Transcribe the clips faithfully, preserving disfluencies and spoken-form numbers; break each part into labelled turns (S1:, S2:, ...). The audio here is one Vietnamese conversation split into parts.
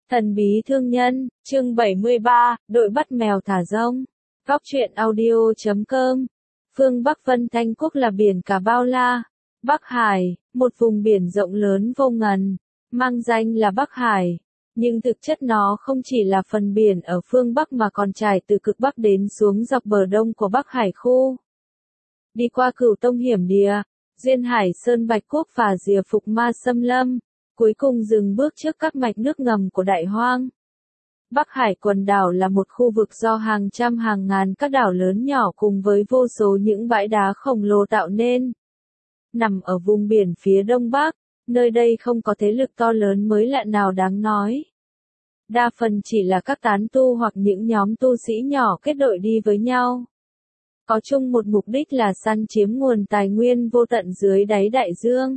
S1: Thần bí thương nhân, chương bảy mươi ba, đội bắt mèo thả rông. Góc truyện audio chấm com. Phương Bắc Vân Thanh Quốc là biển cả bao la. Bắc Hải, một vùng biển rộng lớn vô ngần, mang danh là Bắc Hải. Nhưng thực chất nó không chỉ là phần biển ở phương Bắc mà còn trải từ cực Bắc đến xuống dọc bờ đông của Bắc Hải khu. Đi qua Cửu Tông Hiểm Địa, Duyên Hải Sơn Bạch Quốc và rìa Phục Ma Xâm Lâm, cuối cùng dừng bước trước các mạch nước ngầm của Đại Hoang. Bắc Hải quần đảo là một khu vực do hàng trăm hàng ngàn các đảo lớn nhỏ cùng với vô số những bãi đá khổng lồ tạo nên. Nằm ở vùng biển phía đông bắc, nơi đây không có thế lực to lớn mới lạ nào đáng nói. Đa phần chỉ là các tán tu hoặc những nhóm tu sĩ nhỏ kết đội đi với nhau. Có chung một mục đích là săn chiếm nguồn tài nguyên vô tận dưới đáy đại dương.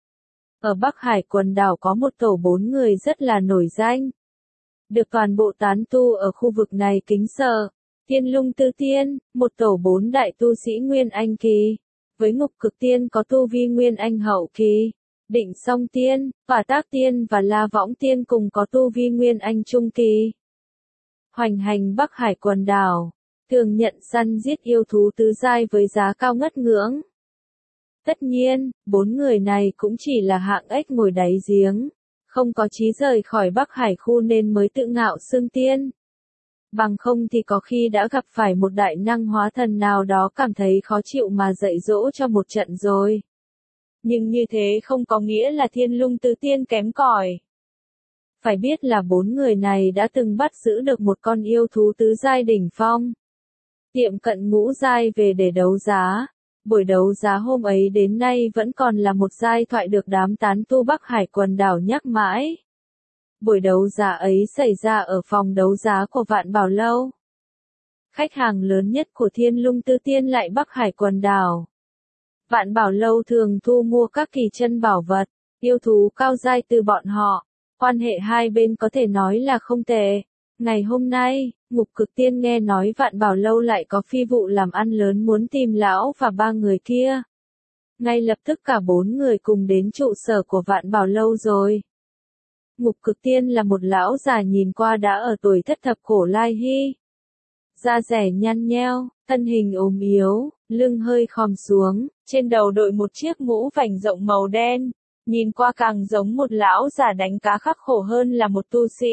S1: Ở Bắc Hải quần đảo có một tổ bốn người rất là nổi danh. Được toàn bộ tán tu ở khu vực này kính sợ. Tiên Lung Tư Tiên, một tổ bốn đại tu sĩ Nguyên Anh Kỳ. Với Ngục Cực Tiên có tu vi Nguyên Anh Hậu Kỳ. Định Song Tiên, Quả Tác Tiên và La Võng Tiên cùng có tu vi Nguyên Anh Trung Kỳ. Hoành hành Bắc Hải quần đảo, thường nhận săn giết yêu thú tứ giai với giá cao ngất ngưỡng. Tất nhiên, bốn người này cũng chỉ là hạng ếch ngồi đáy giếng, không có chí rời khỏi Bắc Hải khu nên mới tự ngạo xưng tiên. Bằng không thì có khi đã gặp phải một đại năng hóa thần nào đó cảm thấy khó chịu mà dạy dỗ cho một trận rồi. Nhưng như thế không có nghĩa là Thiên Lung Tứ Tiên kém cỏi. Phải biết là bốn người này đã từng bắt giữ được một con yêu thú tứ giai đỉnh phong. Tiệm cận ngũ giai về để đấu giá. Buổi đấu giá hôm ấy đến nay vẫn còn là một giai thoại được đám tán tu Bắc Hải quần đảo nhắc mãi. Buổi đấu giá ấy xảy ra ở phòng đấu giá của Vạn Bảo Lâu. Khách hàng lớn nhất của Thiên Lung Tư Tiên lại Bắc Hải quần đảo. Vạn Bảo Lâu thường thu mua các kỳ chân bảo vật, yêu thú cao giai từ bọn họ. Quan hệ hai bên có thể nói là không tệ. Ngày hôm nay, Ngục Cực Tiên nghe nói Vạn Bảo Lâu lại có phi vụ làm ăn lớn muốn tìm lão và ba người kia. Ngay lập tức cả bốn người cùng đến trụ sở của Vạn Bảo Lâu rồi. Ngục Cực Tiên là một lão già nhìn qua đã ở tuổi thất thập cổ lai hy. Da dẻ nhăn nheo, thân hình ốm yếu, lưng hơi khom xuống, trên đầu đội một chiếc mũ vành rộng màu đen, nhìn qua càng giống một lão già đánh cá khắc khổ hơn là một tu sĩ.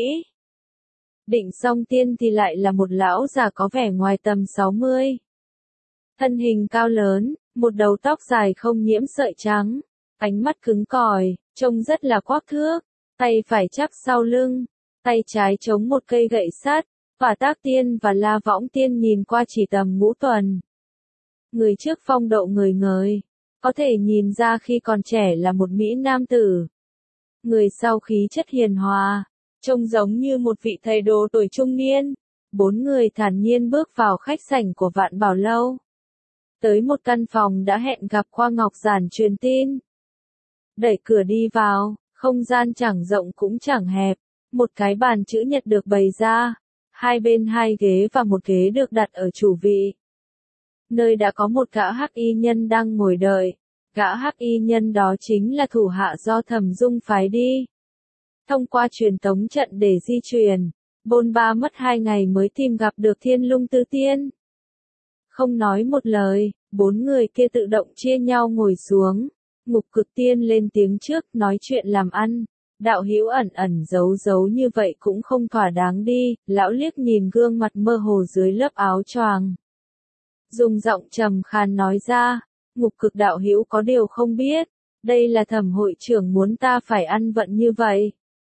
S1: Định Song Tiên thì lại là một lão già có vẻ ngoài tầm sáu mươi. Thân hình cao lớn, một đầu tóc dài không nhiễm sợi trắng, ánh mắt cứng cỏi, trông rất là quắc thước, tay phải chắp sau lưng, tay trái chống một cây gậy sắt. Quả Tác Tiên và La Võng Tiên nhìn qua chỉ tầm ngũ tuần. Người trước phong độ người ngời, có thể nhìn ra khi còn trẻ là một mỹ nam tử. Người sau khí chất hiền hòa, trông giống như một vị thầy đồ tuổi trung niên. Bốn người thản nhiên bước vào khách sảnh của Vạn Bảo Lâu. Tới một căn phòng đã hẹn gặp qua Ngọc Giản truyền tin. Đẩy cửa đi vào, không gian chẳng rộng cũng chẳng hẹp. Một cái bàn chữ nhật được bày ra. Hai bên hai ghế và một ghế được đặt ở chủ vị. Nơi đã có một gã hắc y nhân đang ngồi đợi. Gã hắc y nhân đó chính là thủ hạ do Thẩm Dung phái đi. Thông qua truyền tống trận để di chuyển, bôn ba mất hai ngày mới tìm gặp được Thiên Lung Tư Tiên. Không nói một lời, bốn người kia tự động chia nhau ngồi xuống. Ngục Cực Tiên lên tiếng trước nói chuyện làm ăn. Đạo hữu ẩn ẩn giấu giấu như vậy cũng không thỏa đáng đi, lão liếc nhìn gương mặt mơ hồ dưới lớp áo choàng. Dùng giọng trầm khàn nói ra, Ngục Cực đạo hữu có điều không biết, đây là Thẩm hội trưởng muốn ta phải ăn vận như vậy.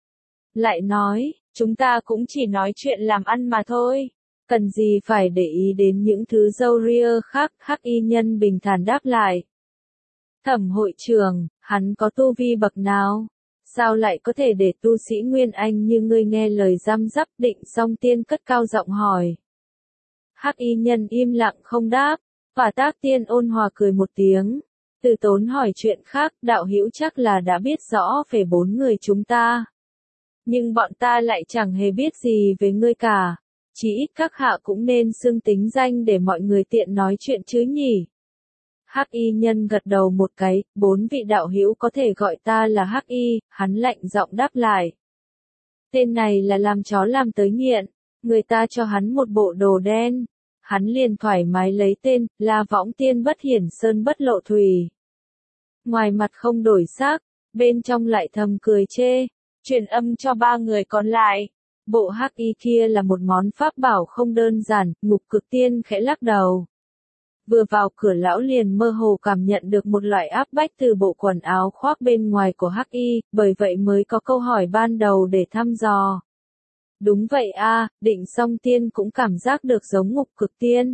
S1: Lại nói, chúng ta cũng chỉ nói chuyện làm ăn mà thôi, cần gì phải để ý đến những thứ râu ria khác. Hắc y nhân bình thản đáp lại. Thẩm hội trưởng, hắn có tu vi bậc nào? Sao lại có thể để tu sĩ Nguyên Anh như ngươi nghe lời răm rắp? Định Song Tiên cất cao giọng hỏi. Hắc y nhân im lặng không đáp. Quả Tác Tiên ôn hòa cười một tiếng. Từ tốn hỏi chuyện khác, đạo hữu chắc là đã biết rõ về bốn người chúng ta. Nhưng bọn ta lại chẳng hề biết gì về ngươi cả. Chỉ ít các hạ cũng nên xưng tính danh để mọi người tiện nói chuyện chứ nhỉ. Hắc y nhân gật đầu một cái, bốn vị đạo hữu có thể gọi ta là Hắc y, hắn lạnh giọng đáp lại. Tên này là làm chó làm tới nghiện, người ta cho hắn một bộ đồ đen. Hắn liền thoải mái lấy tên, La Võng Tiên Bất Hiển Sơn Bất Lộ Thủy. Ngoài mặt không đổi sắc, bên trong lại thầm cười chê, truyền âm cho ba người còn lại. Bộ hắc y kia là một món pháp bảo không đơn giản, Ngục Cực Tiên khẽ lắc đầu. Vừa vào cửa lão liền mơ hồ cảm nhận được một loại áp bách từ bộ quần áo khoác bên ngoài của hắc y, bởi vậy mới có câu hỏi ban đầu để thăm dò. Đúng vậy a, Định Song Tiên cũng cảm giác được giống Ngục Cực Tiên.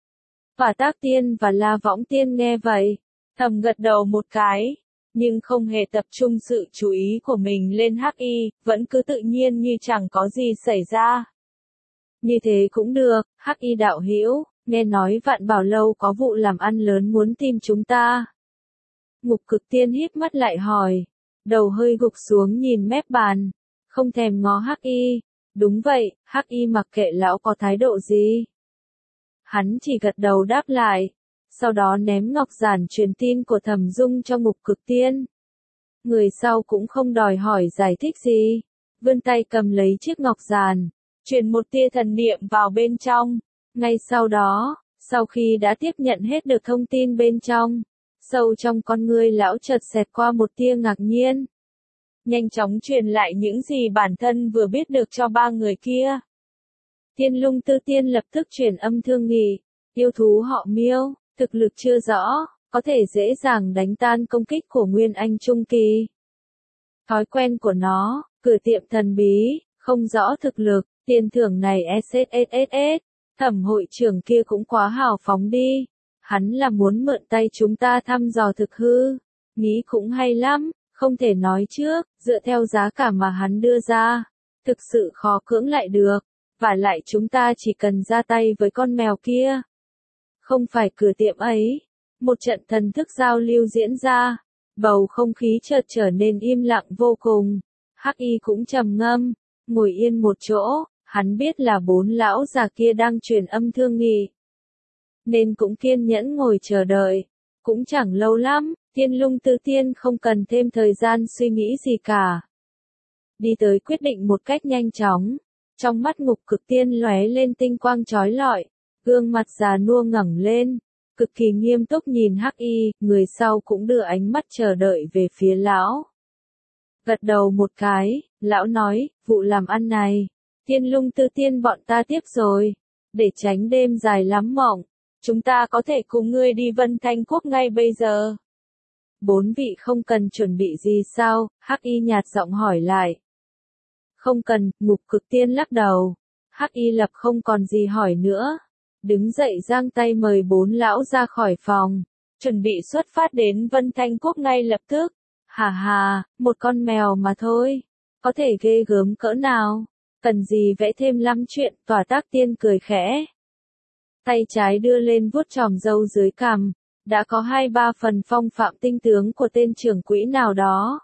S1: Và Tác Tiên và La Võng Tiên nghe vậy, thầm gật đầu một cái, nhưng không hề tập trung sự chú ý của mình lên hắc y, vẫn cứ tự nhiên như chẳng có gì xảy ra. Như thế cũng được, hắc y đạo hữu, nghe nói Vạn Bảo Lâu có vụ làm ăn lớn muốn tìm chúng ta. Ngục Cực Tiên híp mắt lại hỏi, đầu hơi gục xuống nhìn mép bàn, không thèm ngó hắc y. Đúng vậy, hắc y mặc kệ lão có thái độ gì. Hắn chỉ gật đầu đáp lại, sau đó ném ngọc giản truyền tin của Thẩm Dung cho Ngục Cực Tiên. Người sau cũng không đòi hỏi giải thích gì, vươn tay cầm lấy chiếc ngọc giản, truyền một tia thần niệm vào bên trong. Ngay sau đó, sau khi đã tiếp nhận hết được thông tin bên trong, sâu trong con ngươi lão chợt xẹt qua một tia ngạc nhiên. Nhanh chóng truyền lại những gì bản thân vừa biết được cho ba người kia. Tiên Lung Tư Tiên lập tức truyền âm thương nghị, yêu thú họ Miêu, thực lực chưa rõ, có thể dễ dàng đánh tan công kích của Nguyên Anh Trung Kỳ. Thói quen của nó, cửa tiệm thần bí, không rõ thực lực, tiền thưởng này ét ét ét ét, Thẩm hội trưởng kia cũng quá hào phóng đi. Hắn là muốn mượn tay chúng ta thăm dò thực hư, nghĩ cũng hay lắm. Không thể nói trước, dựa theo giá cả mà hắn đưa ra, thực sự khó cưỡng lại được, và lại chúng ta chỉ cần ra tay với con mèo kia. Không phải cửa tiệm ấy, một trận thần thức giao lưu diễn ra, bầu không khí chợt trở nên im lặng vô cùng. Hắc y cũng trầm ngâm, ngồi yên một chỗ, hắn biết là bốn lão già kia đang truyền âm thương nghị, nên cũng kiên nhẫn ngồi chờ đợi, cũng chẳng lâu lắm. Tiên Lung Tư Tiên không cần thêm thời gian suy nghĩ gì cả. Đi tới quyết định một cách nhanh chóng. Trong mắt Ngục Cực Tiên lóe lên tinh quang chói lọi, gương mặt già nua ngẩng lên, cực kỳ nghiêm túc nhìn hắc y, người sau cũng đưa ánh mắt chờ đợi về phía lão. Gật đầu một cái, lão nói, vụ làm ăn này, Tiên Lung Tư Tiên bọn ta tiếp rồi, để tránh đêm dài lắm mộng, chúng ta có thể cùng ngươi đi Vân Thanh Quốc ngay bây giờ. Bốn vị không cần chuẩn bị gì sao? Hắc y nhạt giọng hỏi lại. Không cần, Ngục Cực Tiên lắc đầu. Hắc y lập không còn gì hỏi nữa. Đứng dậy giang tay mời bốn lão ra khỏi phòng. Chuẩn bị xuất phát đến Vân Thanh Quốc ngay lập tức. Hà hà, một con mèo mà thôi. Có thể ghê gớm cỡ nào. Cần gì vẽ thêm lắm chuyện, Tỏa Tác Tiên cười khẽ. Tay trái đưa lên vuốt chòm râu dưới cằm. Đã có hai ba phần phong phạm tinh tướng của tên trưởng quỹ nào đó.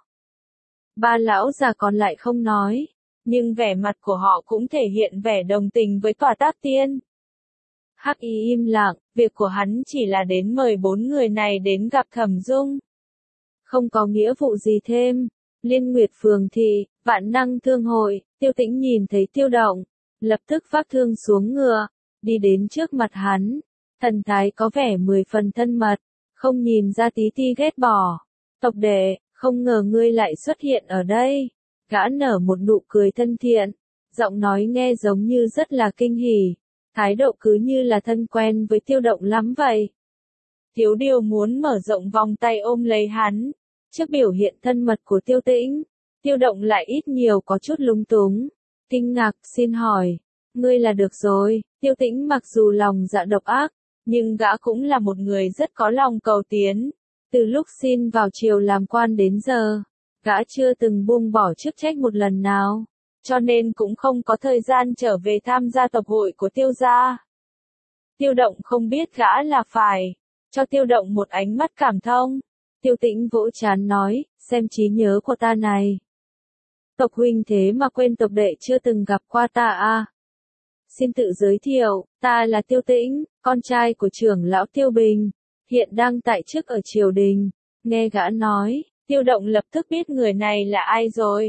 S1: Ba lão già còn lại không nói, nhưng vẻ mặt của họ cũng thể hiện vẻ đồng tình với Tỏa Tác Tiên. Hắc y im lặng, việc của hắn chỉ là đến mời bốn người này đến gặp Thẩm Dung. Không có nghĩa vụ gì thêm. Liên Nguyệt Phường Thị, Vạn Năng Thương Hội, Tiêu Tĩnh nhìn thấy Tiêu Động, lập tức vác thương xuống ngựa, đi đến trước mặt hắn. Thần thái có vẻ mười phần thân mật, không nhìn ra tí ti ghét bỏ. Tộc đệ, không ngờ ngươi lại xuất hiện ở đây. Gã nở một nụ cười thân thiện, giọng nói nghe giống như rất là kinh hỉ, thái độ cứ như là thân quen với Tiêu Động lắm vậy. Thiếu điều muốn mở rộng vòng tay ôm lấy hắn, trước biểu hiện thân mật của Tiêu Tĩnh, Tiêu Động lại ít nhiều có chút lúng túng, kinh ngạc xin hỏi, ngươi là được rồi. Tiêu Tĩnh mặc dù lòng dạ độc ác, nhưng gã cũng là một người rất có lòng cầu tiến. Từ lúc xin vào triều làm quan đến giờ, gã chưa từng buông bỏ chức trách một lần nào, cho nên cũng không có thời gian trở về tham gia tộc hội của Tiêu gia. Tiêu Động không biết gã là phải cho Tiêu Động một ánh mắt cảm thông. Tiêu Tĩnh vỗ trán nói, xem trí nhớ của ta này. Tộc huynh thế mà quên tộc đệ chưa từng gặp qua ta à? Xin tự giới thiệu, ta là Tiêu Tĩnh, con trai của trưởng lão Tiêu Bình, hiện đang tại chức ở triều đình. Nghe gã nói, Tiêu Động lập tức biết người này là ai rồi.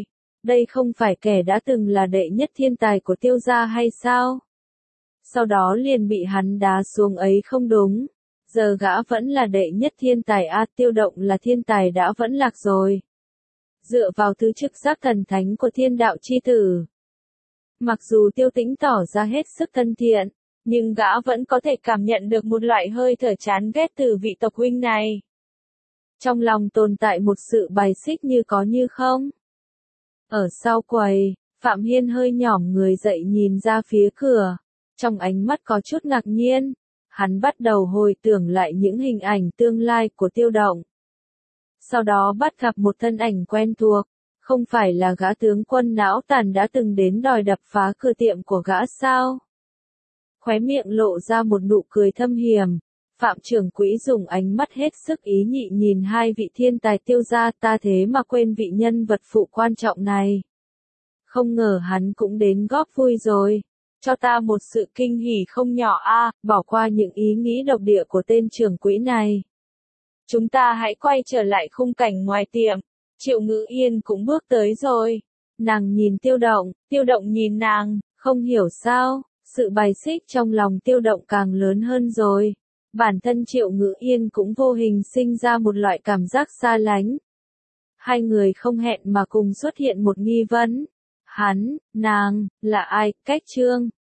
S1: đây không phải kẻ đã từng là đệ nhất thiên tài của Tiêu gia hay sao? Sau đó liền bị hắn đá xuống ấy không đúng. Giờ gã vẫn là đệ nhất thiên tài a, Tiêu Động là thiên tài đã vẫn lạc rồi. Dựa vào tứ trực giác thần thánh của thiên đạo chi tử. Mặc dù Tiêu Tĩnh tỏ ra hết sức thân thiện, nhưng gã vẫn có thể cảm nhận được một loại hơi thở chán ghét từ vị tộc huynh này. Trong lòng tồn tại một sự bài xích như có như không. Ở sau quầy, Phạm Hiên hơi nhỏm người dậy nhìn ra phía cửa. Trong ánh mắt có chút ngạc nhiên, hắn bắt đầu hồi tưởng lại những hình ảnh tương lai của Tiêu Động. Sau đó bắt gặp một thân ảnh quen thuộc, không phải là gã tướng quân não tàn đã từng đến đòi đập phá cửa tiệm của gã sao? Khóe miệng lộ ra một nụ cười thâm hiểm, Phạm trưởng quỹ dùng ánh mắt hết sức ý nhị nhìn hai vị thiên tài Tiêu gia, ta thế mà quên vị nhân vật phụ quan trọng này. Không ngờ hắn cũng đến góp vui rồi. Cho ta một sự kinh hỉ không nhỏ a, bỏ qua những ý nghĩ độc địa của tên trưởng quỹ này. Chúng ta hãy quay trở lại khung cảnh ngoài tiệm. Triệu Ngữ Yên cũng bước tới rồi. Nàng nhìn Tiêu Động, Tiêu Động nhìn nàng, không hiểu sao, sự bài xích trong lòng Tiêu Động càng lớn hơn rồi. Bản thân Triệu Ngữ Yên cũng vô hình sinh ra một loại cảm giác xa lánh. Hai người không hẹn mà cùng xuất hiện một nghi vấn. Hắn, nàng, là ai, cách chương.